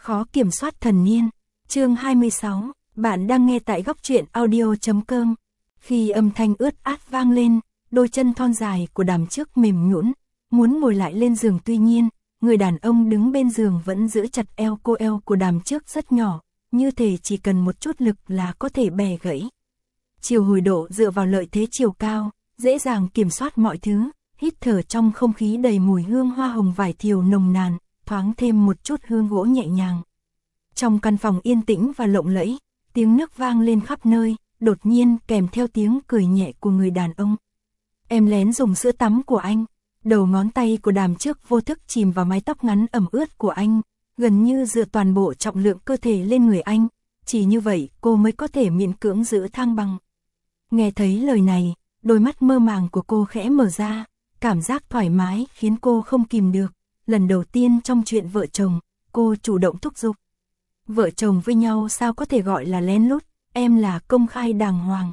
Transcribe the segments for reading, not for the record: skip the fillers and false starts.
Khó kiểm soát thần niên. Chương 26, bạn đang nghe tại góc truyện audio.com. Khi âm thanh ướt át vang lên, đôi chân thon dài của Đàm Trước mềm nhũn, muốn ngồi lại lên giường, tuy nhiên, người đàn ông đứng bên giường vẫn giữ chặt eo cô. Eo của Đàm Trước rất nhỏ, như thể chỉ cần một chút lực là có thể bẻ gãy. Chiều Hồi Độ dựa vào lợi thế chiều cao, dễ dàng kiểm soát mọi thứ, hít thở trong không khí đầy mùi hương hoa hồng vải thiều nồng nàn, thoáng thêm một chút hương gỗ nhẹ nhàng. Trong căn phòng yên tĩnh và lộng lẫy, tiếng nước vang lên khắp nơi, đột nhiên kèm theo tiếng cười nhẹ của người đàn ông. Em lén dùng sữa tắm của anh. Đầu ngón tay của Đàm Trước vô thức chìm vào mái tóc ngắn ẩm ướt của anh, gần như dựa toàn bộ trọng lượng cơ thể lên người anh, chỉ như vậy cô mới có thể miễn cưỡng giữ thăng bằng. Nghe thấy lời này, đôi mắt mơ màng của cô khẽ mở ra, cảm giác thoải mái khiến cô không kìm được. Lần đầu tiên trong chuyện vợ chồng, cô chủ động thúc giục. Vợ chồng với nhau sao có thể gọi là lén lút, em là công khai đàng hoàng.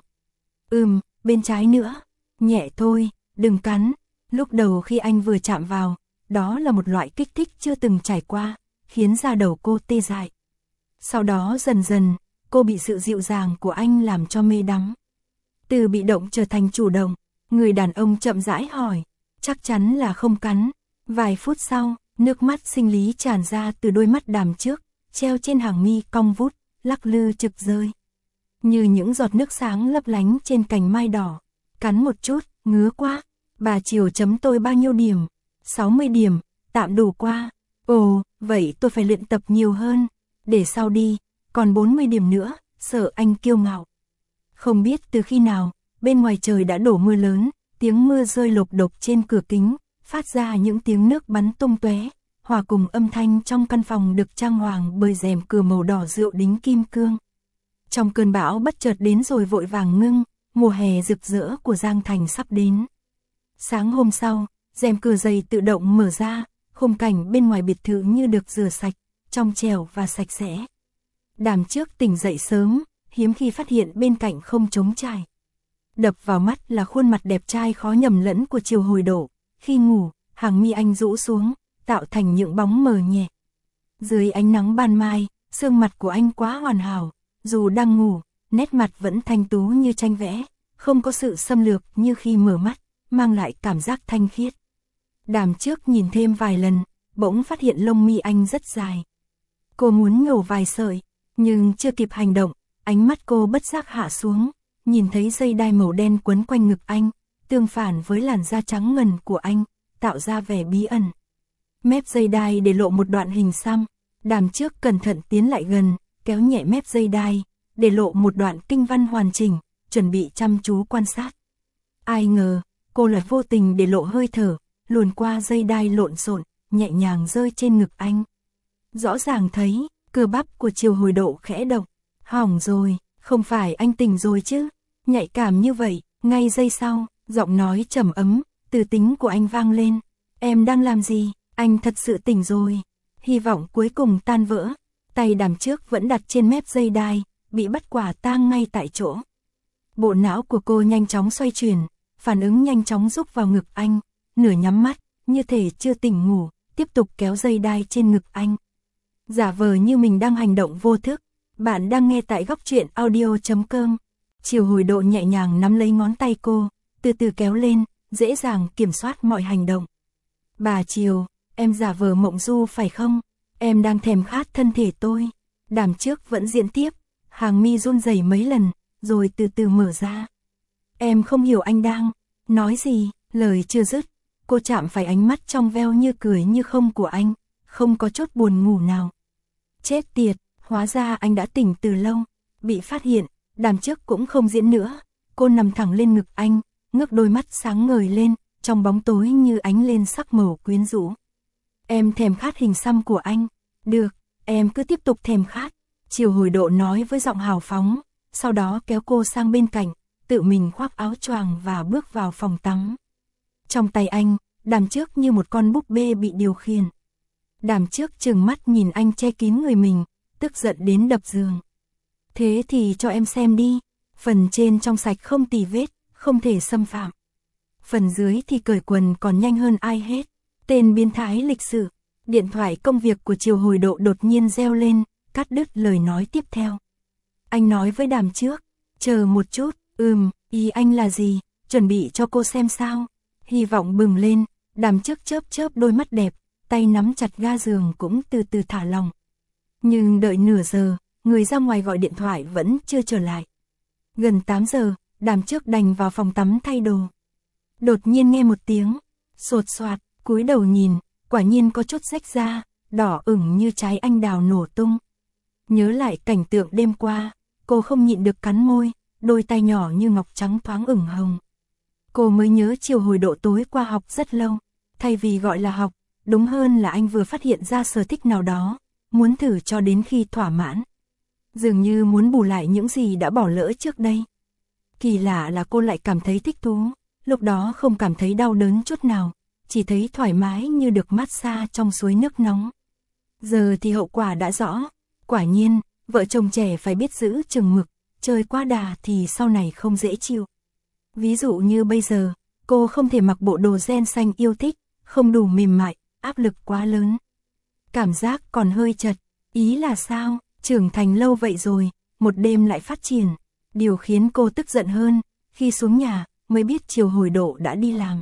Bên trái nữa, nhẹ thôi, đừng cắn. Lúc đầu khi anh vừa chạm vào, đó là một loại kích thích chưa từng trải qua, khiến da đầu cô tê dại. Sau đó dần dần, cô bị sự dịu dàng của anh làm cho mê đắm. Từ bị động trở thành chủ động, người đàn ông chậm rãi hỏi, chắc chắn là không cắn. Vài phút sau, nước mắt sinh lý tràn ra từ đôi mắt Đàm Trước, treo trên hàng mi cong vút, lắc lư trực rơi. Như những giọt nước sáng lấp lánh trên cành mai đỏ. Cắn một chút, ngứa quá. Bà Triều chấm tôi bao nhiêu điểm? 60 điểm, tạm đủ qua. Ồ, vậy tôi phải luyện tập nhiều hơn. Để sau đi, còn 40 điểm nữa, sợ anh kiêu ngạo. Không biết từ khi nào, bên ngoài trời đã đổ mưa lớn, tiếng mưa rơi lộp độp trên cửa kính, phát ra những tiếng nước bắn tung tóe, hòa cùng âm thanh trong căn phòng được trang hoàng bởi rèm cửa màu đỏ rượu đính kim cương. Trong cơn bão bất chợt đến rồi vội vàng ngưng, mùa hè rực rỡ của Giang Thành sắp đến. Sáng hôm sau, rèm cửa dày tự động mở ra, khung cảnh bên ngoài biệt thự như được rửa sạch, trong trẻo và sạch sẽ. Đàm Trước tỉnh dậy sớm, hiếm khi phát hiện bên cạnh không trống trải. Đập vào mắt là khuôn mặt đẹp trai khó nhầm lẫn của Chiều Hồi Độ. Khi ngủ, hàng mi anh rũ xuống, tạo thành những bóng mờ nhẹ. Dưới ánh nắng ban mai, xương mặt của anh quá hoàn hảo, dù đang ngủ, nét mặt vẫn thanh tú như tranh vẽ, không có sự xâm lược như khi mở mắt, mang lại cảm giác thanh khiết. Đàm Trước nhìn thêm vài lần, bỗng phát hiện lông mi anh rất dài. Cô muốn nhổ vài sợi, nhưng chưa kịp hành động, ánh mắt cô bất giác hạ xuống, nhìn thấy dây đai màu đen quấn quanh ngực anh, tương phản với làn da trắng ngần của anh, tạo ra vẻ bí ẩn. Mép dây đai để lộ một đoạn hình xăm, Đàm Trước cẩn thận tiến lại gần, kéo nhẹ mép dây đai, để lộ một đoạn kinh văn hoàn chỉnh, chuẩn bị chăm chú quan sát. Ai ngờ, cô lại vô tình để lộ hơi thở, luồn qua dây đai lộn xộn, nhẹ nhàng rơi trên ngực anh. Rõ ràng thấy, cơ bắp của Chiều Hồi Độ khẽ động. Hỏng rồi, không phải anh tỉnh rồi chứ? Nhạy cảm như vậy, ngay giây sau, giọng nói trầm ấm, từ tính của anh vang lên. Em đang làm gì? Anh thật sự tỉnh rồi. Hy vọng cuối cùng tan vỡ. Tay Đàm Trước vẫn đặt trên mép dây đai, bị bắt quả tang ngay tại chỗ. Bộ não của cô nhanh chóng xoay chuyển, phản ứng nhanh chóng rúc vào ngực anh, nửa nhắm mắt, như thể chưa tỉnh ngủ, tiếp tục kéo dây đai trên ngực anh. Giả vờ như mình đang hành động vô thức. Bạn đang nghe tại góc truyện audio.com. Chiều Hồi Độ nhẹ nhàng nắm lấy ngón tay cô, từ từ kéo lên, dễ dàng kiểm soát mọi hành động. Bà Chiều, em giả vờ mộng du phải không? Em đang thèm khát thân thể tôi. Đàm Trước vẫn diễn tiếp, hàng mi run rẩy mấy lần, rồi từ từ mở ra. Em không hiểu anh đang nói gì, lời chưa dứt, cô chạm phải ánh mắt trong veo như cười như không của anh, không có chút buồn ngủ nào. Chết tiệt, hóa ra anh đã tỉnh từ lâu. Bị phát hiện, Đàm Trước cũng không diễn nữa, cô nằm thẳng lên ngực anh, ngước đôi mắt sáng ngời lên, trong bóng tối như ánh lên sắc màu quyến rũ. Em thèm khát hình xăm của anh. Được, em cứ tiếp tục thèm khát. Chiều Hồi Độ nói với giọng hào phóng, sau đó kéo cô sang bên cạnh, tự mình khoác áo choàng và bước vào phòng tắm. Trong tay anh, Đàm Trước như một con búp bê bị điều khiển. Đàm Trước trừng mắt nhìn anh che kín người mình, tức giận đến đập giường. Thế thì cho em xem đi, phần trên trong sạch không tì vết, không thể xâm phạm. Phần dưới thì cởi quần còn nhanh hơn ai hết. Tên biến thái lịch sự. Điện thoại công việc của Triều Hồi Độ đột nhiên reo lên, cắt đứt lời nói tiếp theo. Anh nói với Đàm trước, chờ một chút, ý anh là gì, chuẩn bị cho cô xem sao. Hy vọng bừng lên, Đàm trước chớp chớp đôi mắt đẹp, tay nắm chặt ga giường cũng từ từ thả lòng. Nhưng đợi nửa giờ, người ra ngoài gọi điện thoại vẫn chưa trở lại. Gần 8 giờ, Đàm trước đành vào phòng tắm thay đồ. Đột nhiên nghe một tiếng, sột soạt, cúi đầu nhìn, quả nhiên có chút rách ra, đỏ ửng như trái anh đào nổ tung. Nhớ lại cảnh tượng đêm qua, cô không nhịn được cắn môi, đôi tay nhỏ như ngọc trắng thoáng ửng hồng. Cô mới nhớ Triều Hồi Độ tối qua học rất lâu, thay vì gọi là học, đúng hơn là anh vừa phát hiện ra sở thích nào đó, muốn thử cho đến khi thỏa mãn. Dường như muốn bù lại những gì đã bỏ lỡ trước đây. Kỳ lạ là cô lại cảm thấy thích thú, lúc đó không cảm thấy đau đớn chút nào, chỉ thấy thoải mái như được massage trong suối nước nóng. Giờ thì hậu quả đã rõ, quả nhiên, vợ chồng trẻ phải biết giữ chừng mực, chơi quá đà thì sau này không dễ chịu. Ví dụ như bây giờ, cô không thể mặc bộ đồ ren xanh yêu thích, không đủ mềm mại, áp lực quá lớn. Cảm giác còn hơi chật, ý là sao, trưởng thành lâu vậy rồi, một đêm lại phát triển. Điều khiến cô tức giận hơn, khi xuống nhà, mới biết Triều Hồi Độ đã đi làm.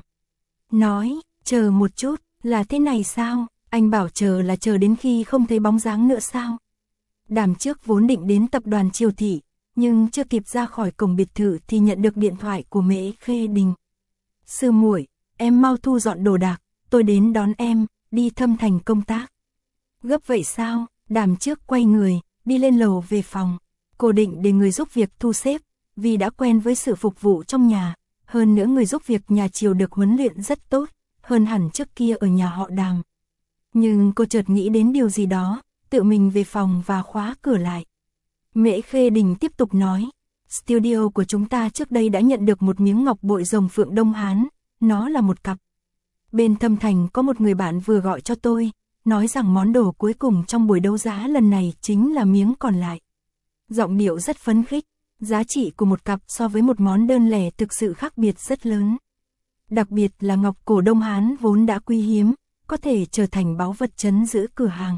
Nói, chờ một chút, là thế này sao, anh bảo chờ là chờ đến khi không thấy bóng dáng nữa sao. Đàm trước vốn định đến tập đoàn Triều Thị, nhưng chưa kịp ra khỏi cổng biệt thự thì nhận được điện thoại của Mễ Khê Đình. Sư muội, em mau thu dọn đồ đạc, tôi đến đón em, đi Thâm Thành công tác. Gấp vậy sao, Đàm trước quay người, đi lên lầu về phòng. Cô định để người giúp việc thu xếp, vì đã quen với sự phục vụ trong nhà. Hơn nữa người giúp việc nhà Triều được huấn luyện rất tốt, hơn hẳn trước kia ở nhà họ Đàm. Nhưng cô chợt nghĩ đến điều gì đó, tự mình về phòng và khóa cửa lại. Mễ Khê Đình tiếp tục nói, studio của chúng ta trước đây đã nhận được một miếng ngọc bội rồng phượng Đông Hán, nó là một cặp. Bên Thâm Thành có một người bạn vừa gọi cho tôi, nói rằng món đồ cuối cùng trong buổi đấu giá lần này chính là miếng còn lại. Giọng điệu rất phấn khích, giá trị của một cặp so với một món đơn lẻ thực sự khác biệt rất lớn. Đặc biệt là ngọc cổ Đông Hán vốn đã quý hiếm, có thể trở thành báu vật trấn giữ cửa hàng.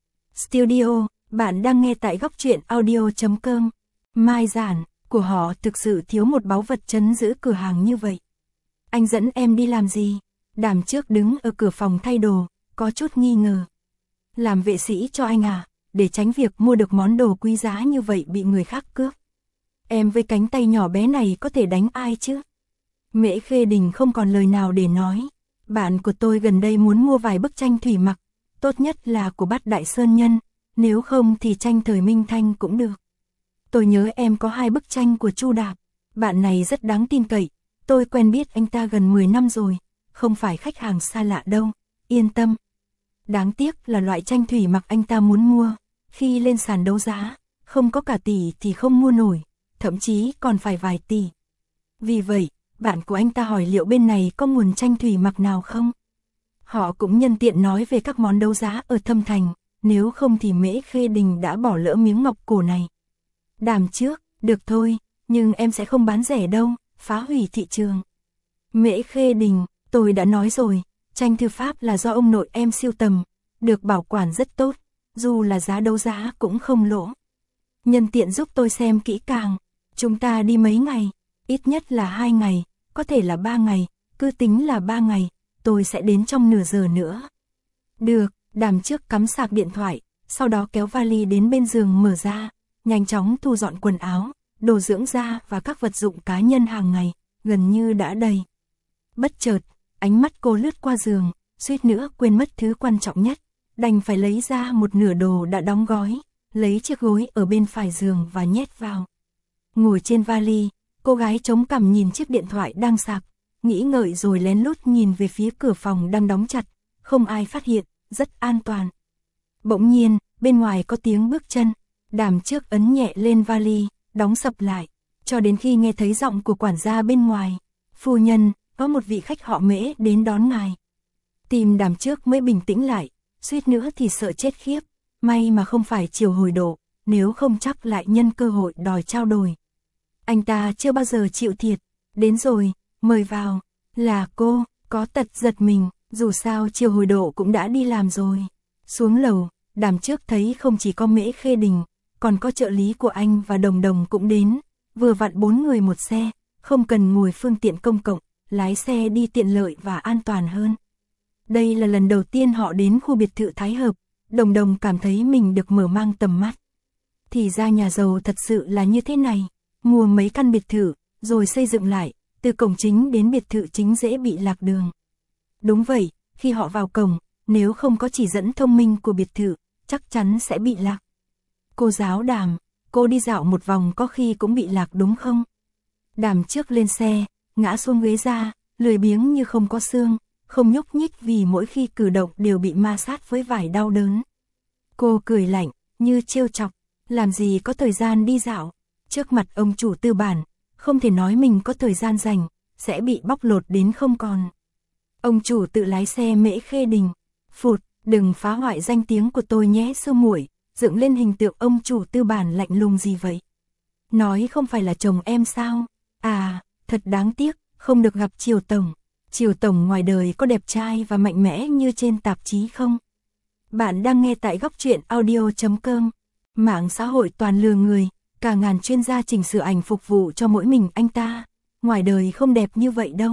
Studio, bạn đang nghe tại góc truyện audio.com. Mai giản, của họ thực sự thiếu một báu vật trấn giữ cửa hàng như vậy. Anh dẫn em đi làm gì? Đàm trước đứng ở cửa phòng thay đồ, có chút nghi ngờ. Làm vệ sĩ cho anh à, để tránh việc mua được món đồ quý giá như vậy bị người khác cướp. Em với cánh tay nhỏ bé này có thể đánh ai chứ? Mễ Khê Đình không còn lời nào để nói. Bạn của tôi gần đây muốn mua vài bức tranh thủy mặc, tốt nhất là của Bát Đại Sơn Nhân, nếu không thì tranh thời Minh Thanh cũng được. Tôi nhớ em có 2 bức tranh của Chu Đạp, bạn này rất đáng tin cậy, tôi quen biết anh ta gần 10 năm rồi, không phải khách hàng xa lạ đâu, yên tâm. Đáng tiếc là loại tranh thủy mặc anh ta muốn mua, khi lên sàn đấu giá, không có cả tỷ thì không mua nổi, thậm chí còn phải vài tỷ. Vì vậy, bạn của anh ta hỏi liệu bên này có nguồn tranh thủy mặc nào không? Họ cũng nhân tiện nói về các món đấu giá ở Thâm Thành, nếu không thì Mễ Khê Đình đã bỏ lỡ miếng ngọc cổ này. Đàm trước, được thôi, nhưng em sẽ không bán rẻ đâu, phá hủy thị trường. Mễ Khê Đình, tôi đã nói rồi, tranh thư pháp là do ông nội em sưu tầm, được bảo quản rất tốt, dù là giá đấu giá cũng không lỗ. Nhân tiện giúp tôi xem kỹ càng, chúng ta đi mấy ngày, ít nhất là 2 ngày, có thể là 3 ngày, cứ tính là 3 ngày, tôi sẽ đến trong nửa giờ nữa. Được, Đàm trước cắm sạc điện thoại, sau đó kéo vali đến bên giường mở ra, nhanh chóng thu dọn quần áo, đồ dưỡng da và các vật dụng cá nhân hàng ngày, gần như đã đầy. Bất chợt, ánh mắt cô lướt qua giường, suýt nữa quên mất thứ quan trọng nhất, đành phải lấy ra một nửa đồ đã đóng gói, lấy chiếc gối ở bên phải giường và nhét vào. Ngồi trên vali, cô gái chống cằm nhìn chiếc điện thoại đang sạc, nghĩ ngợi rồi lén lút nhìn về phía cửa phòng đang đóng chặt, không ai phát hiện, rất an toàn. Bỗng nhiên, bên ngoài có tiếng bước chân, Đàm trước ấn nhẹ lên vali, đóng sập lại, cho đến khi nghe thấy giọng của quản gia bên ngoài. Phu nhân, có một vị khách họ Mễ đến đón ngài. Tim Đàm trước mới bình tĩnh lại, suýt nữa thì sợ chết khiếp, may mà không phải Triều Hồi Độ, nếu không chắc lại nhân cơ hội đòi trao đổi. Anh ta chưa bao giờ chịu thiệt, đến rồi, mời vào, là cô, có tật giật mình, dù sao Triều Hồi Độ cũng đã đi làm rồi. Xuống lầu, Đàm Trước thấy không chỉ có Mễ Khê Đình, còn có trợ lý của anh và Đồng Đồng cũng đến, vừa vặn 4 người một xe, không cần ngồi phương tiện công cộng, lái xe đi tiện lợi và an toàn hơn. Đây là lần đầu tiên họ đến khu biệt thự Thái Hợp, Đồng Đồng cảm thấy mình được mở mang tầm mắt. Thì ra nhà giàu thật sự là như thế này, mua mấy căn biệt thự, rồi xây dựng lại, từ cổng chính đến biệt thự chính dễ bị lạc đường. Đúng vậy, khi họ vào cổng, nếu không có chỉ dẫn thông minh của biệt thự, chắc chắn sẽ bị lạc. Cô giáo Đàm, cô đi dạo một vòng có khi cũng bị lạc đúng không? Đàm Trước lên xe, ngã xuống ghế ra, lười biếng như không có xương, không nhúc nhích vì mỗi khi cử động đều bị ma sát với vải đau đớn. Cô cười lạnh, như trêu chọc, làm gì có thời gian đi dạo, trước mặt ông chủ tư bản, không thể nói mình có thời gian rảnh, sẽ bị bóc lột đến không còn. Ông chủ tự lái xe Mễ Khê Đình, phụt, đừng phá hoại danh tiếng của tôi nhé sư muội, dựng lên hình tượng ông chủ tư bản lạnh lùng gì vậy? Nói không phải là chồng em sao? À, thật đáng tiếc, không được gặp Triều Tổng. Triều Tổng ngoài đời có đẹp trai và mạnh mẽ như trên tạp chí không? Bạn đang nghe tại Góc Truyện Audio.com. Mạng xã hội toàn lừa người, cả ngàn chuyên gia chỉnh sửa ảnh phục vụ cho mỗi mình anh ta. Ngoài đời không đẹp như vậy đâu.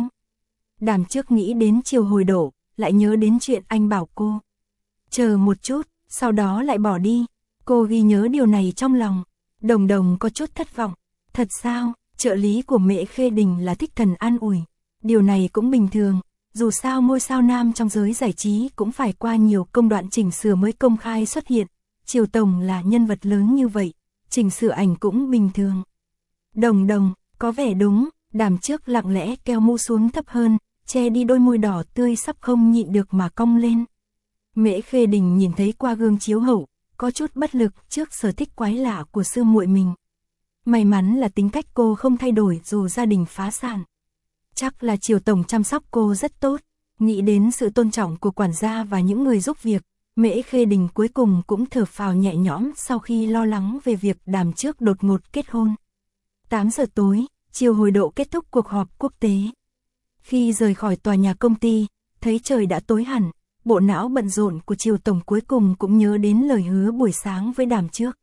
Đàm Trước nghĩ đến Triều Hồi Đổ, lại nhớ đến chuyện anh bảo cô. Chờ một chút, sau đó lại bỏ đi. Cô ghi nhớ điều này trong lòng. Đồng Đồng có chút thất vọng. Thật sao, trợ lý của Mễ Khê Đình là thích thần an ủi. Điều này cũng bình thường, dù sao ngôi sao nam trong giới giải trí cũng phải qua nhiều công đoạn chỉnh sửa mới công khai xuất hiện. Triều Tổng là nhân vật lớn như vậy, chỉnh sửa ảnh cũng bình thường. Đồng Đồng, có vẻ đúng, Đàm Trước lặng lẽ kéo mũ xuống thấp hơn, che đi đôi môi đỏ tươi sắp không nhịn được mà cong lên. Mễ Khê Đình nhìn thấy qua gương chiếu hậu, có chút bất lực trước sở thích quái lạ của sư muội mình. May mắn là tính cách cô không thay đổi dù gia đình phá sản. Chắc là Triều Tổng chăm sóc cô rất tốt, nghĩ đến sự tôn trọng của quản gia và những người giúp việc, Mễ Khê Đình cuối cùng cũng thở phào nhẹ nhõm sau khi lo lắng về việc Đàm Trước đột ngột kết hôn. 8 giờ tối, Triều Hồi Độ kết thúc cuộc họp quốc tế. Khi rời khỏi tòa nhà công ty, thấy trời đã tối hẳn, bộ não bận rộn của Triều Tổng cuối cùng cũng nhớ đến lời hứa buổi sáng với Đàm Trước.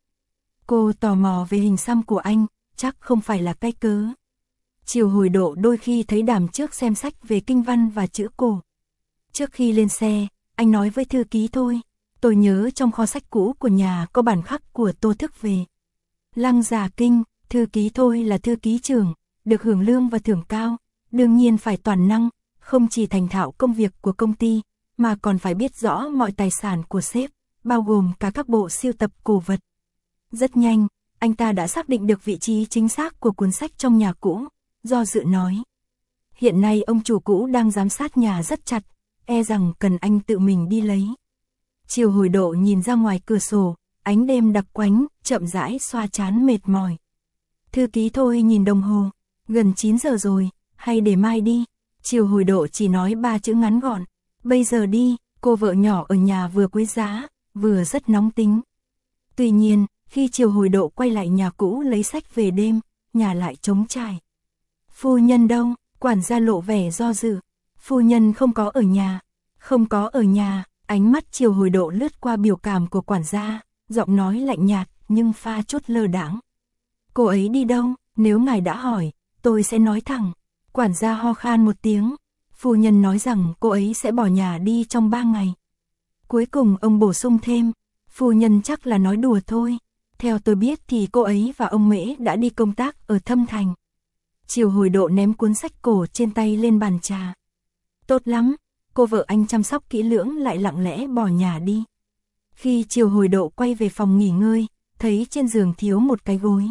Cô tò mò về hình xăm của anh, chắc không phải là cái cớ. Triều Hồi Độ đôi khi thấy Đàm Trước xem sách về kinh văn và chữ cổ. Trước khi lên xe, anh nói với thư ký Thôi, tôi nhớ trong kho sách cũ của nhà có bản khắc của Tô Thức về Lăng Già Kinh. Thư ký Thôi là thư ký trưởng, được hưởng lương và thưởng cao, đương nhiên phải toàn năng, không chỉ thành thạo công việc của công ty, mà còn phải biết rõ mọi tài sản của sếp, bao gồm cả các bộ sưu tập cổ vật. Rất nhanh, anh ta đã xác định được vị trí chính xác của cuốn sách trong nhà cũ, do dự nói. Hiện nay ông chủ cũ đang giám sát nhà rất chặt, e rằng cần anh tự mình đi lấy. Triều Hồi Độ nhìn ra ngoài cửa sổ, ánh đêm đặc quánh, chậm rãi xoa trán mệt mỏi. Thư ký Thôi nhìn đồng hồ, gần 9 giờ rồi, hay để mai đi. Triều Hồi Độ chỉ nói 3 chữ ngắn gọn, bây giờ đi. Cô vợ nhỏ ở nhà vừa quý giá, vừa rất nóng tính. Tuy nhiên, khi Triều Hồi Độ quay lại nhà cũ lấy sách về đêm, nhà lại trống trải. Phu nhân đâu? Quản gia lộ vẻ do dự. Phu nhân không có ở nhà. Không có ở nhà. Ánh mắt Triều Hồi Độ lướt qua biểu cảm của quản gia, giọng nói lạnh nhạt nhưng pha chút lơ đãng. Cô ấy đi đâu? Nếu ngài đã hỏi, tôi sẽ nói thẳng. Quản gia ho khan một tiếng. Phu nhân nói rằng cô ấy sẽ bỏ nhà đi trong 3 ngày. Cuối cùng ông bổ sung thêm, phu nhân chắc là nói đùa thôi. Theo tôi biết thì cô ấy và ông Mễ đã đi công tác ở Thâm Thành. Triều Hồi Độ ném cuốn sách cổ trên tay lên bàn trà. Tốt lắm, cô vợ anh chăm sóc kỹ lưỡng lại lặng lẽ bỏ nhà đi. Khi Triều Hồi Độ quay về phòng nghỉ ngơi, thấy trên giường thiếu một cái gối.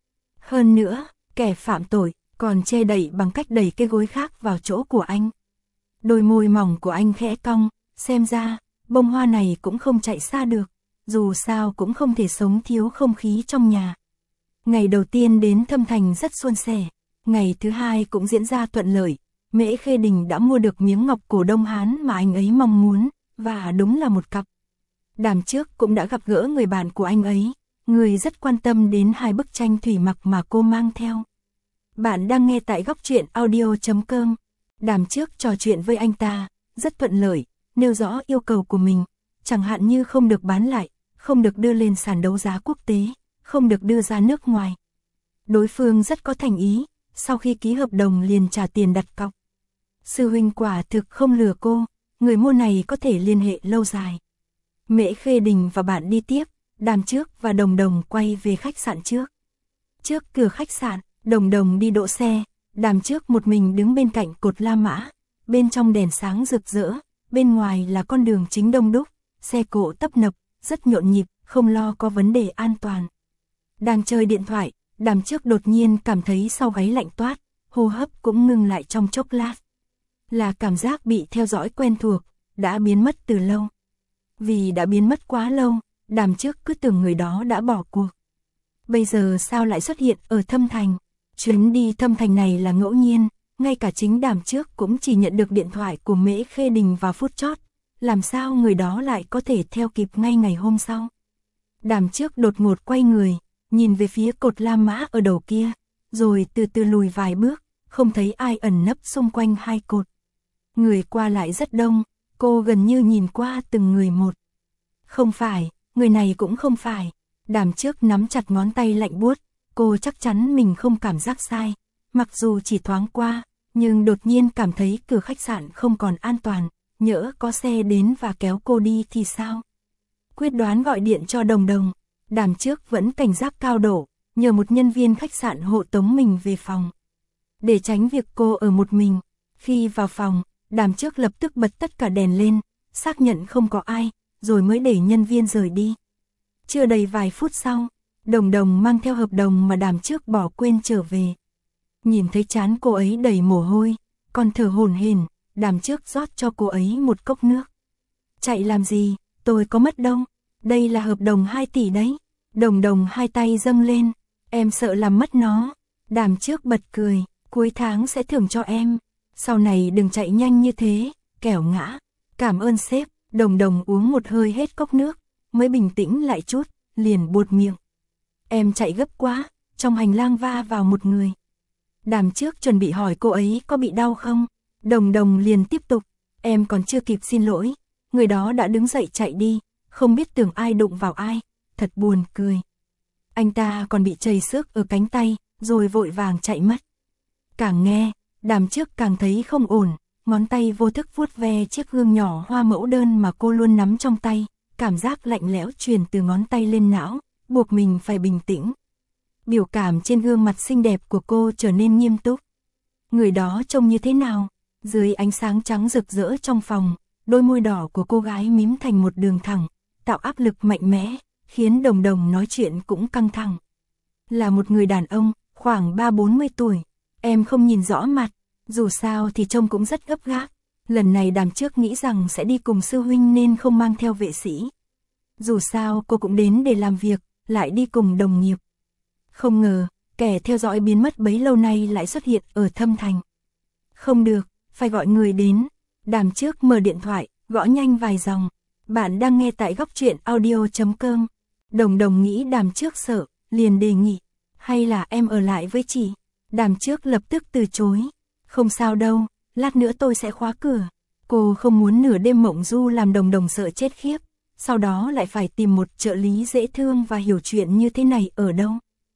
Hơn nữa, kẻ phạm tội còn che đậy bằng cách đẩy cái gối khác vào chỗ của anh. Đôi môi mỏng của anh khẽ cong, xem ra, bông hoa này cũng không chạy xa được, dù sao cũng không thể sống thiếu không khí trong nhà. Ngày đầu tiên đến Thâm Thành rất suôn sẻ, ngày thứ hai cũng diễn ra thuận lợi, Mễ Khê Đình đã mua được miếng ngọc cổ Đông Hán mà anh ấy mong muốn, và đúng là một cặp. Đàm Trước cũng đã gặp gỡ người bạn của anh ấy, người rất quan tâm đến 2 bức tranh thủy mặc mà cô mang theo. Bạn đang nghe tại Góc Truyện Audio.com. Đàm Trước trò chuyện với anh ta, rất thuận lợi, nêu rõ yêu cầu của mình, chẳng hạn như không được bán lại, không được đưa lên sàn đấu giá quốc tế, không được đưa ra nước ngoài. Đối phương rất có thành ý, sau khi ký hợp đồng liền trả tiền đặt cọc. Sư huynh quả thực không lừa cô, người mua này có thể liên hệ lâu dài. Mễ Khê Đình và bạn đi tiếp, Đàm Trước và Đồng Đồng quay về khách sạn trước. Trước cửa khách sạn, Đồng Đồng đi đỗ xe, Đàm Trước một mình đứng bên cạnh cột La Mã, bên trong đèn sáng rực rỡ, bên ngoài là con đường chính đông đúc, xe cộ tấp nập, rất nhộn nhịp, không lo có vấn đề an toàn. Đang chơi điện thoại, Đàm Trước đột nhiên cảm thấy sau gáy lạnh toát, hô hấp cũng ngừng lại trong chốc lát. Là cảm giác bị theo dõi quen thuộc, đã biến mất từ lâu. Vì đã biến mất quá lâu, Đàm Trước cứ tưởng người đó đã bỏ cuộc. Bây giờ sao lại xuất hiện ở Thâm Thành? Chuyến đi Thâm Thành này là ngẫu nhiên, ngay cả chính Đàm Trước cũng chỉ nhận được điện thoại của Mễ Khê Đình vào phút chót. Làm sao người đó lại có thể theo kịp ngay ngày hôm sau? Đàm Trước đột ngột quay người, nhìn về phía cột La Mã ở đầu kia, rồi từ từ lùi vài bước, không thấy ai ẩn nấp xung quanh hai cột. Người qua lại rất đông, cô gần như nhìn qua từng người một. Không phải, người này cũng không phải. Đàm Trước nắm chặt ngón tay lạnh buốt, cô chắc chắn mình không cảm giác sai. Mặc dù chỉ thoáng qua, nhưng đột nhiên cảm thấy cửa khách sạn không còn an toàn, nhỡ có xe đến và kéo cô đi thì sao? Quyết đoán gọi điện cho Đồng Đồng, Đàm Trước vẫn cảnh giác cao độ, nhờ một nhân viên khách sạn hộ tống mình về phòng. Để tránh việc cô ở một mình, khi vào phòng, Đàm Trước lập tức bật tất cả đèn lên, xác nhận không có ai, rồi mới để nhân viên rời đi. Chưa đầy vài phút sau, Đồng Đồng mang theo hợp đồng mà Đàm Trước bỏ quên trở về. Nhìn thấy trán cô ấy đầy mồ hôi, còn thở hổn hển, Đàm Trước rót cho cô ấy một cốc nước. Chạy làm gì, tôi có mất đâu, đây là hợp đồng 2 tỷ đấy. Đồng Đồng hai tay dâng lên, em sợ làm mất nó. Đàm Trước bật cười, cuối tháng sẽ thưởng cho em. Sau này đừng chạy nhanh như thế, kẻo ngã. Cảm ơn sếp. Đồng Đồng uống một hơi hết cốc nước, mới bình tĩnh lại chút, liền buột miệng. Em chạy gấp quá, trong hành lang va vào một người. Đàm Trước chuẩn bị hỏi cô ấy có bị đau không. Đồng Đồng liền tiếp tục, em còn chưa kịp xin lỗi, người đó đã đứng dậy chạy đi, không biết tưởng ai đụng vào ai, thật buồn cười. Anh ta còn bị chảy xước ở cánh tay, rồi vội vàng chạy mất. Càng nghe, Đàm Trước càng thấy không ổn, ngón tay vô thức vuốt ve chiếc gương nhỏ hoa mẫu đơn mà cô luôn nắm trong tay, cảm giác lạnh lẽo truyền từ ngón tay lên não, buộc mình phải bình tĩnh. Biểu cảm trên gương mặt xinh đẹp của cô trở nên nghiêm túc. Người đó trông như thế nào? Dưới ánh sáng trắng rực rỡ trong phòng, đôi môi đỏ của cô gái mím thành một đường thẳng, tạo áp lực mạnh mẽ, khiến Đồng Đồng nói chuyện cũng căng thẳng. Là một người đàn ông, khoảng 30-40 tuổi, em không nhìn rõ mặt, dù sao thì trông cũng rất gấp gáp. Lần này Đàm Trước nghĩ rằng sẽ đi cùng sư huynh nên không mang theo vệ sĩ. Dù sao cô cũng đến để làm việc, lại đi cùng đồng nghiệp. Không ngờ, kẻ theo dõi biến mất bấy lâu nay lại xuất hiện ở Thâm Thành. Không được, phải gọi người đến. Đàm Trước mở điện thoại, gõ nhanh vài dòng. Bạn đang nghe tại Góc Truyện Audio.com. Đồng Đồng nghĩ Đàm Trước sợ, liền đề nghị. Hay là em ở lại với chị? Đàm Trước lập tức từ chối. Không sao đâu, lát nữa tôi sẽ khóa cửa. Cô không muốn nửa đêm mộng du làm Đồng Đồng sợ chết khiếp. Sau đó lại phải tìm một trợ lý dễ thương và hiểu chuyện như thế này ở đâu.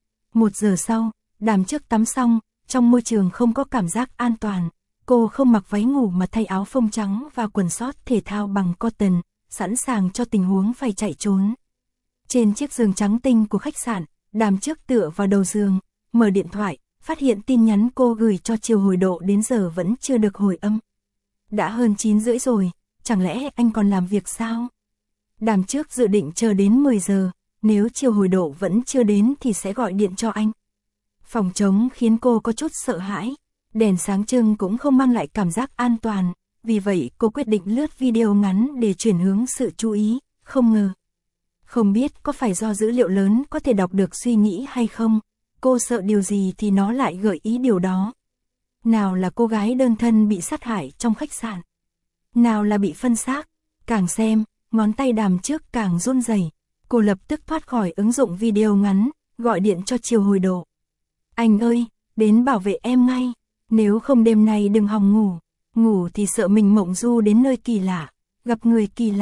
1 giờ sau, Đàm Trước tắm xong, trong môi trường không có cảm giác an toàn. Cô không mặc váy ngủ mà thay áo phông trắng và quần sót thể thao bằng cotton, sẵn sàng cho tình huống phải chạy trốn. Trên chiếc giường trắng tinh của khách sạn, Đàm Trước tựa vào đầu giường, mở điện thoại, phát hiện tin nhắn cô gửi cho Triều Hồi Độ đến giờ vẫn chưa được hồi âm. Đã hơn 9:30 rồi, chẳng lẽ anh còn làm việc sao? Đàm Trước dự định chờ đến 10 giờ, nếu Triều Hồi Độ vẫn chưa đến thì sẽ gọi điện cho anh. Phòng trống khiến cô có chút sợ hãi, đèn sáng trưng cũng không mang lại cảm giác an toàn, vì vậy cô quyết định lướt video ngắn để chuyển hướng sự chú ý, không ngờ. Không biết có phải do dữ liệu lớn có thể đọc được suy nghĩ hay không, cô sợ điều gì thì nó lại gợi ý điều đó. Nào là cô gái đơn thân bị sát hại trong khách sạn, nào là bị phân xác, càng xem, ngón tay Đàm Trước càng run rẩy. Cô lập tức thoát khỏi ứng dụng video ngắn, gọi điện cho Triều Hồi Độ. Anh ơi, đến bảo vệ em ngay, nếu không đêm nay đừng hòng ngủ, ngủ thì sợ mình mộng du đến nơi kỳ lạ, gặp người kỳ lạ,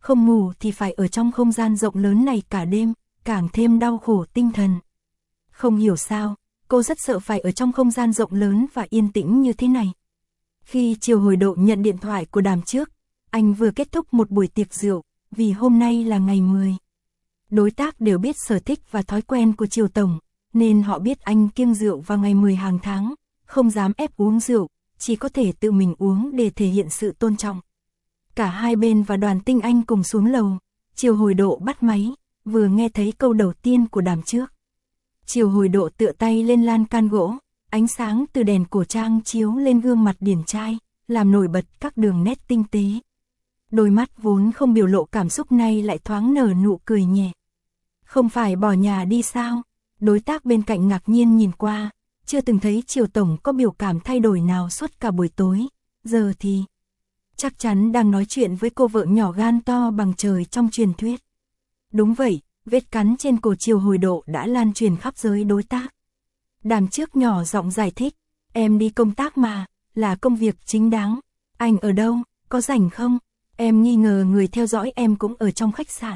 không ngủ thì phải ở trong không gian rộng lớn này cả đêm, càng thêm đau khổ tinh thần. Không hiểu sao, cô rất sợ phải ở trong không gian rộng lớn và yên tĩnh như thế này. Khi Triều Hồi Độ nhận điện thoại của Đàm Trước, anh vừa kết thúc một buổi tiệc rượu, vì hôm nay là ngày 10. Đối tác đều biết sở thích và thói quen của Triều Tổng, nên họ biết anh kiêng rượu vào ngày 10 hàng tháng, không dám ép uống rượu, chỉ có thể tự mình uống để thể hiện sự tôn trọng. Cả hai bên và Đoàn Tinh Anh cùng xuống lầu, Triều Hồi Độ bắt máy, vừa nghe thấy câu đầu tiên của Đàm Trước. Triều Hồi Độ tựa tay lên lan can gỗ, ánh sáng từ đèn cổ trang chiếu lên gương mặt điển trai, làm nổi bật các đường nét tinh tế. Đôi mắt vốn không biểu lộ cảm xúc nay lại thoáng nở nụ cười nhẹ. Không phải bỏ nhà đi sao? Đối tác bên cạnh ngạc nhiên nhìn qua, chưa từng thấy Triều Tổng có biểu cảm thay đổi nào suốt cả buổi tối, giờ thì chắc chắn đang nói chuyện với cô vợ nhỏ gan to bằng trời trong truyền thuyết. Đúng vậy, vết cắn trên cổ Triều Hồi Độ đã lan truyền khắp giới đối tác. Đàm Trước nhỏ giọng giải thích, em đi công tác mà, là công việc chính đáng. Anh ở đâu, có rảnh không? Em nghi ngờ người theo dõi em cũng ở trong khách sạn.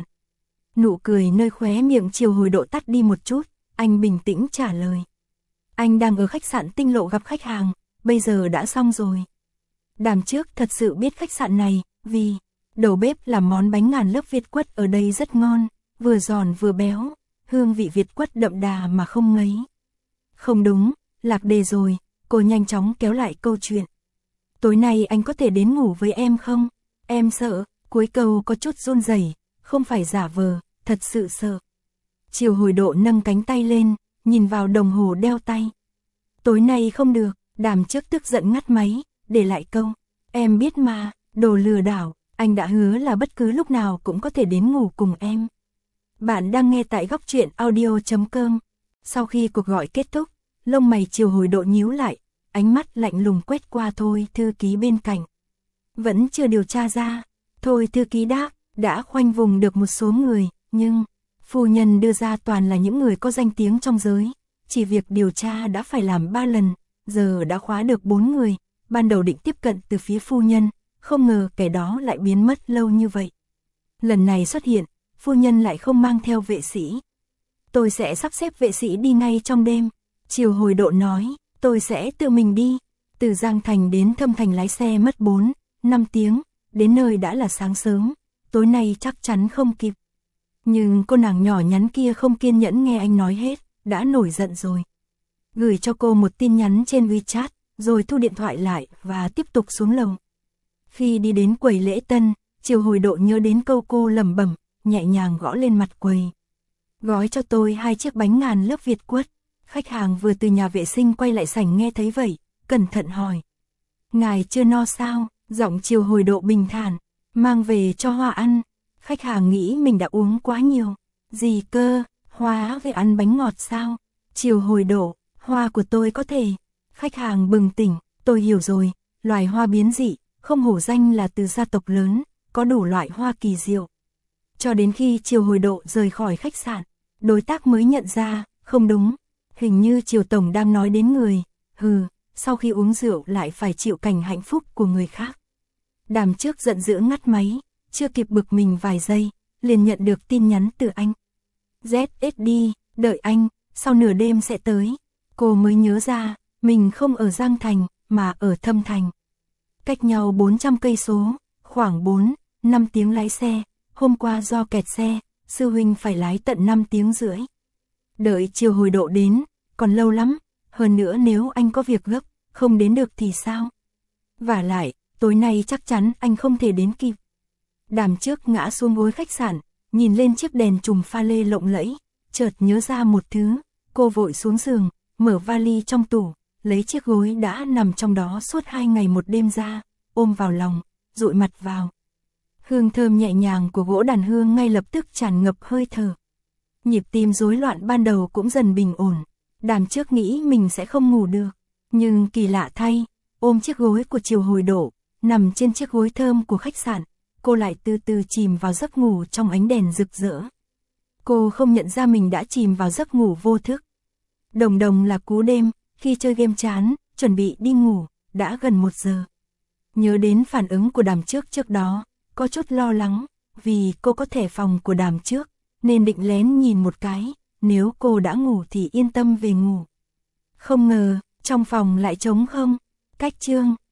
Nụ cười nơi khóe miệng Triều Hồi Độ tắt đi một chút, anh bình tĩnh trả lời. Anh đang ở khách sạn Tinh Lộ gặp khách hàng, bây giờ đã xong rồi. Đàm Trước thật sự biết khách sạn này, vì đầu bếp làm món bánh ngàn lớp Việt quất ở đây rất ngon, vừa giòn vừa béo, hương vị Việt quất đậm đà mà không ngấy. Không đúng, lạc đề rồi, cô nhanh chóng kéo lại câu chuyện. Tối nay anh có thể đến ngủ với em không? Em sợ, cuối câu có chút run rẩy, không phải giả vờ, thật sự sợ. Triều Hồi Độ nâng cánh tay lên, nhìn vào đồng hồ đeo tay. Tối nay không được, Đàm Trước tức giận ngắt máy, để lại câu. Em biết mà, đồ lừa đảo, anh đã hứa là bất cứ lúc nào cũng có thể đến ngủ cùng em. Bạn đang nghe tại góc truyện audio.com. Sau khi cuộc gọi kết thúc, lông mày Triều Hồi Độ nhíu lại, ánh mắt lạnh lùng quét qua Thôi thư ký bên cạnh. Vẫn chưa điều tra ra. Thôi thư ký đáp, đã khoanh vùng được một số người, nhưng phu nhân đưa ra toàn là những người có danh tiếng trong giới. Chỉ việc điều tra đã phải làm 3 lần, giờ đã khóa được 4 người. Ban đầu định tiếp cận từ phía phu nhân, không ngờ kẻ đó lại biến mất lâu như vậy. Lần này xuất hiện, phu nhân lại không mang theo vệ sĩ. Tôi sẽ sắp xếp vệ sĩ đi ngay trong đêm. Triều Hồi Độ nói, tôi sẽ tự mình đi. Từ Giang Thành đến Thâm Thành lái xe mất 4-5 tiếng, đến nơi đã là sáng sớm, tối nay chắc chắn không kịp. Nhưng cô nàng nhỏ nhắn kia không kiên nhẫn nghe anh nói hết, đã nổi giận rồi. Gửi cho cô một tin nhắn trên WeChat, rồi thu điện thoại lại và tiếp tục xuống lầu. Khi đi đến quầy lễ tân, Triều Hồi Độ nhớ đến câu cô lẩm bẩm, nhẹ nhàng gõ lên mặt quầy. Gói cho tôi 2 chiếc bánh ngàn lớp Việt quất. Khách hàng vừa từ nhà vệ sinh quay lại sảnh nghe thấy vậy, cẩn thận hỏi. Ngài chưa no sao? Giọng Triều Hồi Độ bình thản, mang về cho Hoa ăn. Khách hàng nghĩ mình đã uống quá nhiều. Gì cơ, Hoa về ăn bánh ngọt sao? Triều Hồi Độ, hoa của tôi có thể. Khách hàng bừng tỉnh, tôi hiểu rồi, loài hoa biến dị, không hổ danh là từ gia tộc lớn, có đủ loại hoa kỳ diệu. Cho đến khi Triều Hồi Độ rời khỏi khách sạn, đối tác mới nhận ra, không đúng, hình như Triều Tổng đang nói đến người, sau khi uống rượu lại phải chịu cảnh hạnh phúc của người khác. Đàm Trước giận dữ ngắt máy, chưa kịp bực mình vài giây, liền nhận được tin nhắn từ anh. ZSD, đợi anh, sau nửa đêm sẽ tới. Cô mới nhớ ra, mình không ở Giang Thành, mà ở Thâm Thành. Cách nhau 400 cây số, khoảng 4-5 tiếng lái xe, hôm qua do kẹt xe, sư huynh phải lái tận 5 tiếng rưỡi. Đợi Triều Hồi Độ đến, còn lâu lắm, hơn nữa nếu anh có việc gấp, không đến được thì sao? Vả lại, tối nay chắc chắn anh không thể đến kịp. Đàm Trước ngã xuống gối khách sạn, nhìn lên chiếc đèn chùm pha lê lộng lẫy, chợt nhớ ra một thứ, cô vội xuống giường, mở vali trong tủ, lấy chiếc gối đã nằm trong đó suốt 2 ngày một đêm ra, ôm vào lòng, dụi mặt vào. Hương thơm nhẹ nhàng của gỗ đàn hương ngay lập tức tràn ngập hơi thở. Nhịp tim rối loạn ban đầu cũng dần bình ổn. Đàm Trước nghĩ mình sẽ không ngủ được, nhưng kỳ lạ thay, ôm chiếc gối của Triều Hồi Độ, nằm trên chiếc gối thơm của khách sạn, cô lại từ từ chìm vào giấc ngủ trong ánh đèn rực rỡ. Cô không nhận ra mình đã chìm vào giấc ngủ vô thức. Đồng đồng là cú đêm, khi chơi game chán, chuẩn bị đi ngủ, đã gần 1 giờ. Nhớ đến phản ứng của Đàm Trước đó, có chút lo lắng, vì cô có thẻ phòng của Đàm trước, nên định lén nhìn một cái, nếu cô đã ngủ thì yên tâm về ngủ. Không ngờ, trong phòng lại trống không, cách Trương